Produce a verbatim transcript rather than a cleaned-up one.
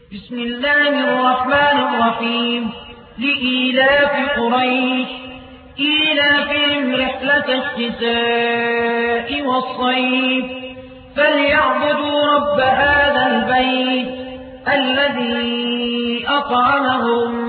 بسم الله الرحمن الرحيم لإيلاف قريش إيلافهم رحلة الشتاء والصيف فليعبدوا رب هذا البيت الذي أطعمهم